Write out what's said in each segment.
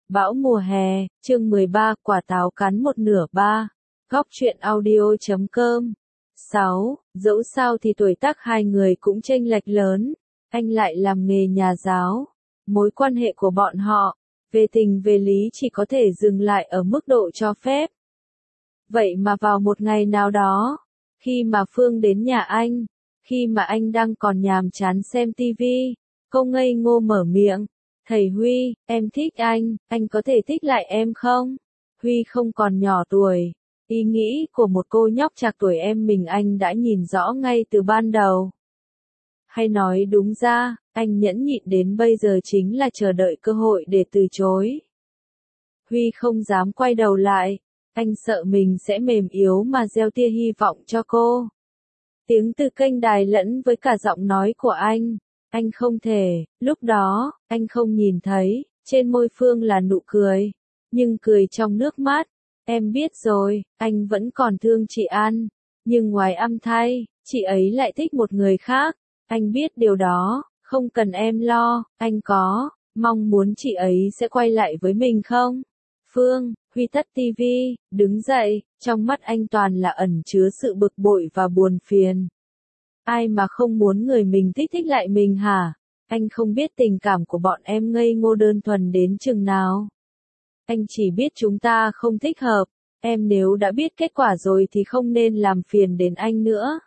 Bão mùa hè, chương 13, quả táo cắn một nửa ba. Góc truyện audio.com. 6. Dẫu sao thì tuổi tác hai người cũng chênh lệch lớn, anh lại làm nghề nhà giáo. Mối quan hệ của bọn họ, về tình về lý chỉ có thể dừng lại ở mức độ cho phép. Vậy mà vào một ngày nào đó, khi mà Phương đến nhà anh, khi mà anh đang còn nhàm chán xem tivi, cô ngây ngô mở miệng. Thầy Huy, em thích anh có thể thích lại em không? Huy không còn nhỏ tuổi, ý nghĩ của một cô nhóc trạc tuổi em mình anh đã nhìn rõ ngay từ ban đầu. Hay nói đúng ra, anh nhẫn nhịn đến bây giờ chính là chờ đợi cơ hội để từ chối. Huy không dám quay đầu lại, anh sợ mình sẽ mềm yếu mà gieo tia hy vọng cho cô. Tiếng từ kênh đài lẫn với cả giọng nói của anh không thể, lúc đó, anh không nhìn thấy, trên môi Phương là nụ cười, nhưng cười trong nước mắt. Em biết rồi, anh vẫn còn thương chị An, nhưng ngoài âm thay, chị ấy lại thích một người khác. Anh biết điều đó, không cần em lo, anh có mong muốn chị ấy sẽ quay lại với mình không? Phương, Huy tắt tivi, đứng dậy, trong mắt anh toàn là ẩn chứa sự bực bội và buồn phiền. Ai mà không muốn người mình thích thích lại mình hả? Anh không biết tình cảm của bọn em ngây ngô đơn thuần đến chừng nào. Anh chỉ biết chúng ta không thích hợp, em nếu đã biết kết quả rồi thì không nên làm phiền đến anh nữa.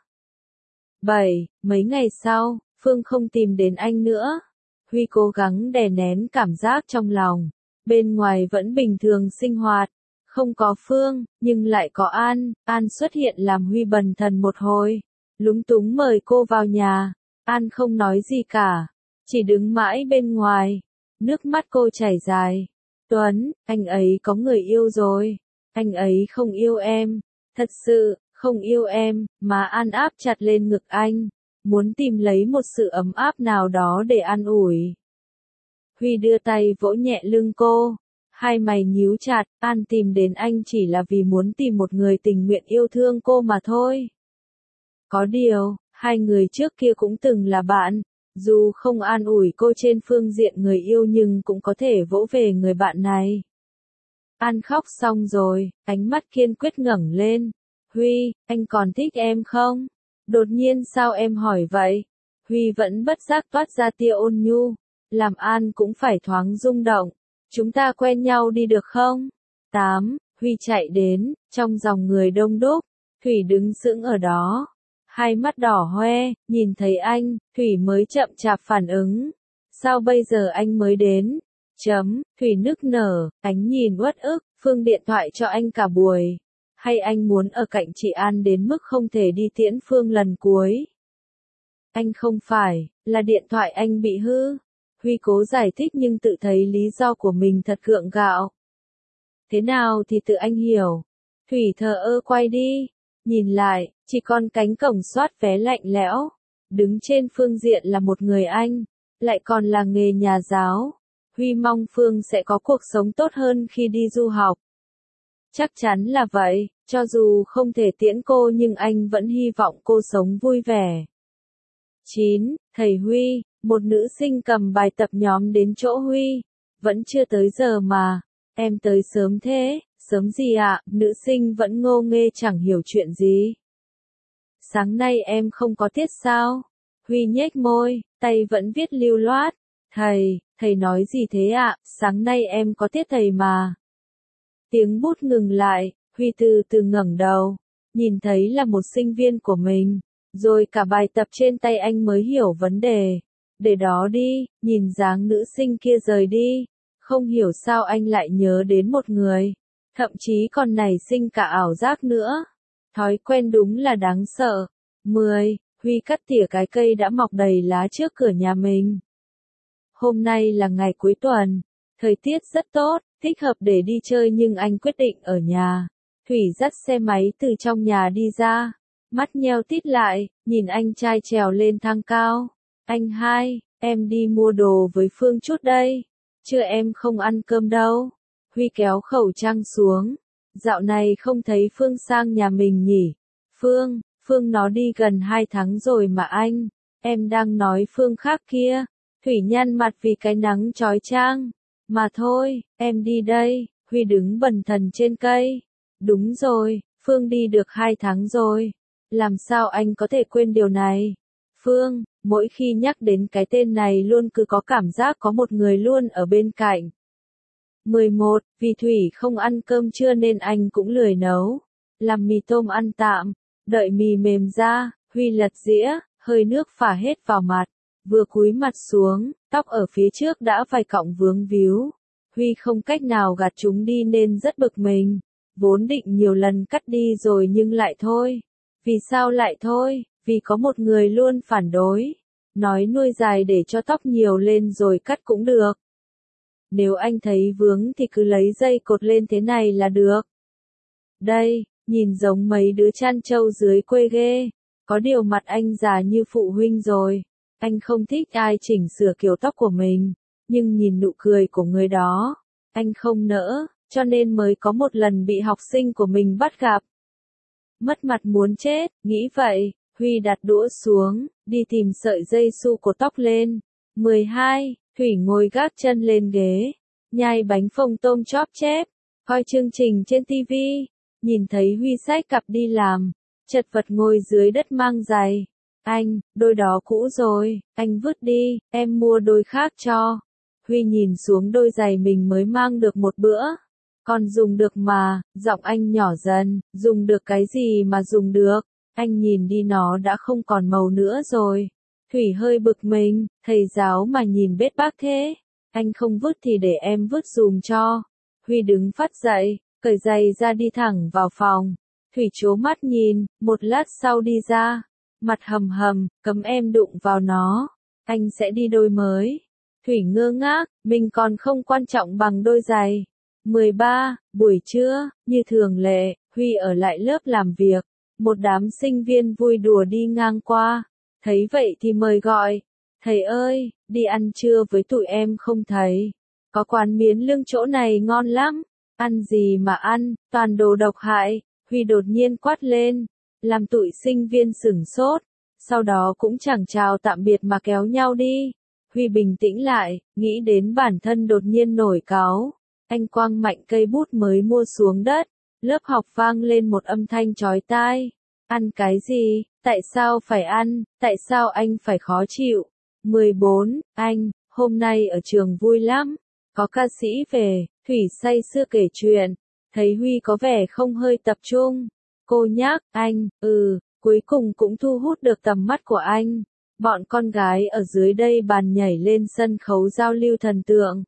7. Mấy ngày sau, Phương không tìm đến anh nữa. Huy cố gắng đè nén cảm giác trong lòng. Bên ngoài vẫn bình thường sinh hoạt. Không có Phương, nhưng lại có An xuất hiện làm Huy bần thần một hồi. Lúng túng mời cô vào nhà. An không nói gì cả, chỉ đứng mãi bên ngoài. Nước mắt cô chảy dài. Tuấn, anh ấy có người yêu rồi. Anh ấy không yêu em. Thật sự, không yêu em, mà An áp chặt lên ngực anh. Muốn tìm lấy một sự ấm áp nào đó để an ủi. Huy đưa tay vỗ nhẹ lưng cô. Hai mày nhíu chặt, An tìm đến anh chỉ là vì muốn tìm một người tình nguyện yêu thương cô mà thôi. Có điều, hai người trước kia cũng từng là bạn, dù không an ủi cô trên phương diện người yêu nhưng cũng có thể vỗ về người bạn này. An khóc xong rồi, ánh mắt kiên quyết ngẩng lên. Huy, anh còn thích em không? Đột nhiên sao em hỏi vậy? Huy vẫn bất giác toát ra tia ôn nhu, làm An cũng phải thoáng rung động. Chúng ta quen nhau đi được không? 8. Huy chạy đến, trong dòng người đông đúc, Thủy đứng sững ở đó. Hai mắt đỏ hoe, nhìn thấy anh, Thủy mới chậm chạp phản ứng. Sao bây giờ anh mới đến? Thủy nức nở, ánh nhìn uất ức, Phương điện thoại cho anh cả buổi. Hay anh muốn ở cạnh chị An đến mức không thể đi tiễn Phương lần cuối? Anh không phải, là điện thoại anh bị hư. Huy cố giải thích nhưng tự thấy lý do của mình thật gượng gạo. Thế nào thì tự anh hiểu. Thủy thờ ơ quay đi. Nhìn lại, chỉ còn cánh cổng soát vé lạnh lẽo. Đứng trên phương diện là một người anh, lại còn là nghề nhà giáo. Huy mong Phương sẽ có cuộc sống tốt hơn khi đi du học. Chắc chắn là vậy, cho dù không thể tiễn cô nhưng anh vẫn hy vọng cô sống vui vẻ. 9. Thầy Huy, một nữ sinh cầm bài tập nhóm đến chỗ Huy. Vẫn chưa tới giờ mà, em tới sớm thế, sớm gì ạ? Nữ sinh vẫn ngô nghê chẳng hiểu chuyện gì. Sáng nay em không có tiết sao? Huy nhếch môi, tay vẫn viết lưu loát. Thầy nói gì thế ạ? Sáng nay em có tiết thầy mà. Tiếng bút ngừng lại, Huy từ từ ngẩng đầu, nhìn thấy là một sinh viên của mình, rồi cả bài tập trên tay anh mới hiểu vấn đề. Để đó đi, nhìn dáng nữ sinh kia rời đi, không hiểu sao anh lại nhớ đến một người, thậm chí còn nảy sinh cả ảo giác nữa. Thói quen đúng là đáng sợ. 10. Huy cắt tỉa cái cây đã mọc đầy lá trước cửa nhà mình. Hôm nay là ngày cuối tuần, thời tiết rất tốt, thích hợp để đi chơi nhưng anh quyết định ở nhà. Thủy dắt xe máy từ trong nhà đi ra, mắt nheo tít lại, nhìn anh trai trèo lên thang cao. Anh hai, em đi mua đồ với Phương chút đây, chưa em không ăn cơm đâu. Huy kéo khẩu trang xuống, dạo này không thấy Phương sang nhà mình nhỉ. Phương nó đi gần 2 tháng rồi mà anh, em đang nói Phương khác kia. Thủy nhăn mặt vì cái nắng chói chang, Mà thôi, em đi đây, Huy đứng bần thần trên cây. Đúng rồi, Phương đi được 2 tháng rồi. Làm sao anh có thể quên điều này? Phương, mỗi khi nhắc đến cái tên này luôn cứ có cảm giác có một người luôn ở bên cạnh. 11. Vì Thủy không ăn cơm trưa nên anh cũng lười nấu. Làm mì tôm ăn tạm. Đợi mì mềm ra, Huy lật dĩa, hơi nước phả hết vào mặt. Vừa cúi mặt xuống, tóc ở phía trước đã vài cọng vướng víu. Huy không cách nào gạt chúng đi nên rất bực mình. Vốn định nhiều lần cắt đi rồi nhưng lại thôi. Vì sao lại thôi? Vì có một người luôn phản đối. Nói nuôi dài để cho tóc nhiều lên rồi cắt cũng được. Nếu anh thấy vướng thì cứ lấy dây cột lên thế này là được. Đây, nhìn giống mấy đứa chăn trâu dưới quê ghê. Có điều mặt anh già như phụ huynh rồi. Anh không thích ai chỉnh sửa kiểu tóc của mình. Nhưng nhìn nụ cười của người đó, anh không nỡ, cho nên mới có một lần bị học sinh của mình bắt gặp. Mất mặt muốn chết, nghĩ vậy, Huy đặt đũa xuống, đi tìm sợi dây su của tóc lên. 12. Thủy ngồi gác chân lên ghế, nhai bánh phồng tôm chóp chép, coi chương trình trên TV, nhìn thấy Huy xách cặp đi làm, chật vật ngồi dưới đất mang giày. Anh, đôi đó cũ rồi, anh vứt đi, em mua đôi khác cho. Huy nhìn xuống đôi giày mình mới mang được một bữa. Còn dùng được mà, giọng anh nhỏ dần, dùng được cái gì mà dùng được, anh nhìn đi nó đã không còn màu nữa rồi. Thủy hơi bực mình, thầy giáo mà nhìn bết bác thế, anh không vứt thì để em vứt dùm cho. Huy đứng phắt dậy, cởi giày ra đi thẳng vào phòng. Thủy trố mắt nhìn, một lát sau đi ra, mặt hầm hầm, cấm em đụng vào nó, anh sẽ đi đôi mới. Thủy ngơ ngác, mình còn không quan trọng bằng đôi giày. 13. Buổi trưa, như thường lệ, Huy ở lại lớp làm việc. Một đám sinh viên vui đùa đi ngang qua. Thấy vậy thì mời gọi. Thầy ơi, đi ăn trưa với tụi em không thầy? Có quán miến lươn chỗ này ngon lắm. Ăn gì mà ăn, toàn đồ độc hại. Huy đột nhiên quát lên, làm tụi sinh viên sửng sốt. Sau đó cũng chẳng chào tạm biệt mà kéo nhau đi. Huy bình tĩnh lại, nghĩ đến bản thân đột nhiên nổi cáu. Anh quăng mạnh cây bút mới mua xuống đất. Lớp học vang lên một âm thanh chói tai. Ăn cái gì? Tại sao phải ăn? Tại sao anh phải khó chịu? 14. Anh, hôm nay ở trường vui lắm. Có ca sĩ về, Thủy say sưa kể chuyện. Thấy Huy có vẻ không hơi tập trung. Cô nhắc, anh, cuối cùng cũng thu hút được tầm mắt của anh. Bọn con gái ở dưới đây bàn nhảy lên sân khấu giao lưu thần tượng.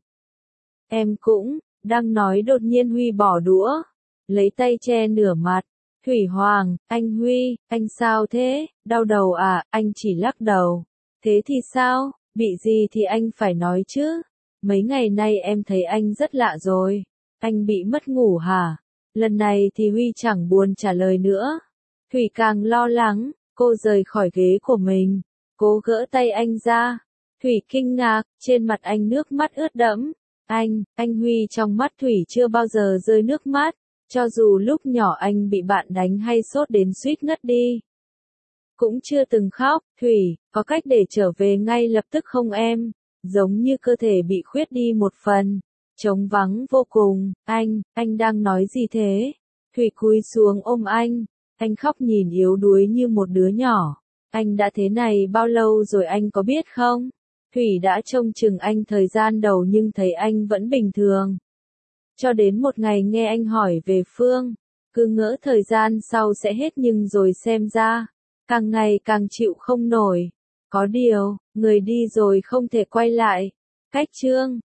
Em cũng, đang nói đột nhiên Huy bỏ đũa, lấy tay che nửa mặt. Thủy Hoàng, anh Huy, anh sao thế, đau đầu à, anh chỉ lắc đầu. Thế thì sao, bị gì thì anh phải nói chứ. Mấy ngày nay em thấy anh rất lạ rồi. Anh bị mất ngủ hả? Lần này thì Huy chẳng buồn trả lời nữa. Thủy càng lo lắng, cô rời khỏi ghế của mình. Cố gỡ tay anh ra. Thủy kinh ngạc, trên mặt anh nước mắt ướt đẫm. Anh Huy trong mắt Thủy chưa bao giờ rơi nước mắt. Cho dù lúc nhỏ anh bị bạn đánh hay sốt đến suýt ngất đi. Cũng chưa từng khóc, Thủy, có cách để trở về ngay lập tức không em? Giống như cơ thể bị khuyết đi một phần. Trống vắng vô cùng, anh đang nói gì thế? Thủy cúi xuống ôm anh khóc nhìn yếu đuối như một đứa nhỏ. Anh đã thế này bao lâu rồi anh có biết không? Thủy đã trông chừng anh thời gian đầu nhưng thấy anh vẫn bình thường. Cho đến một ngày nghe anh hỏi về Phương, cứ ngỡ thời gian sau sẽ hết nhưng rồi xem ra, càng ngày càng chịu không nổi. Có điều, người đi rồi không thể quay lại. Cách chương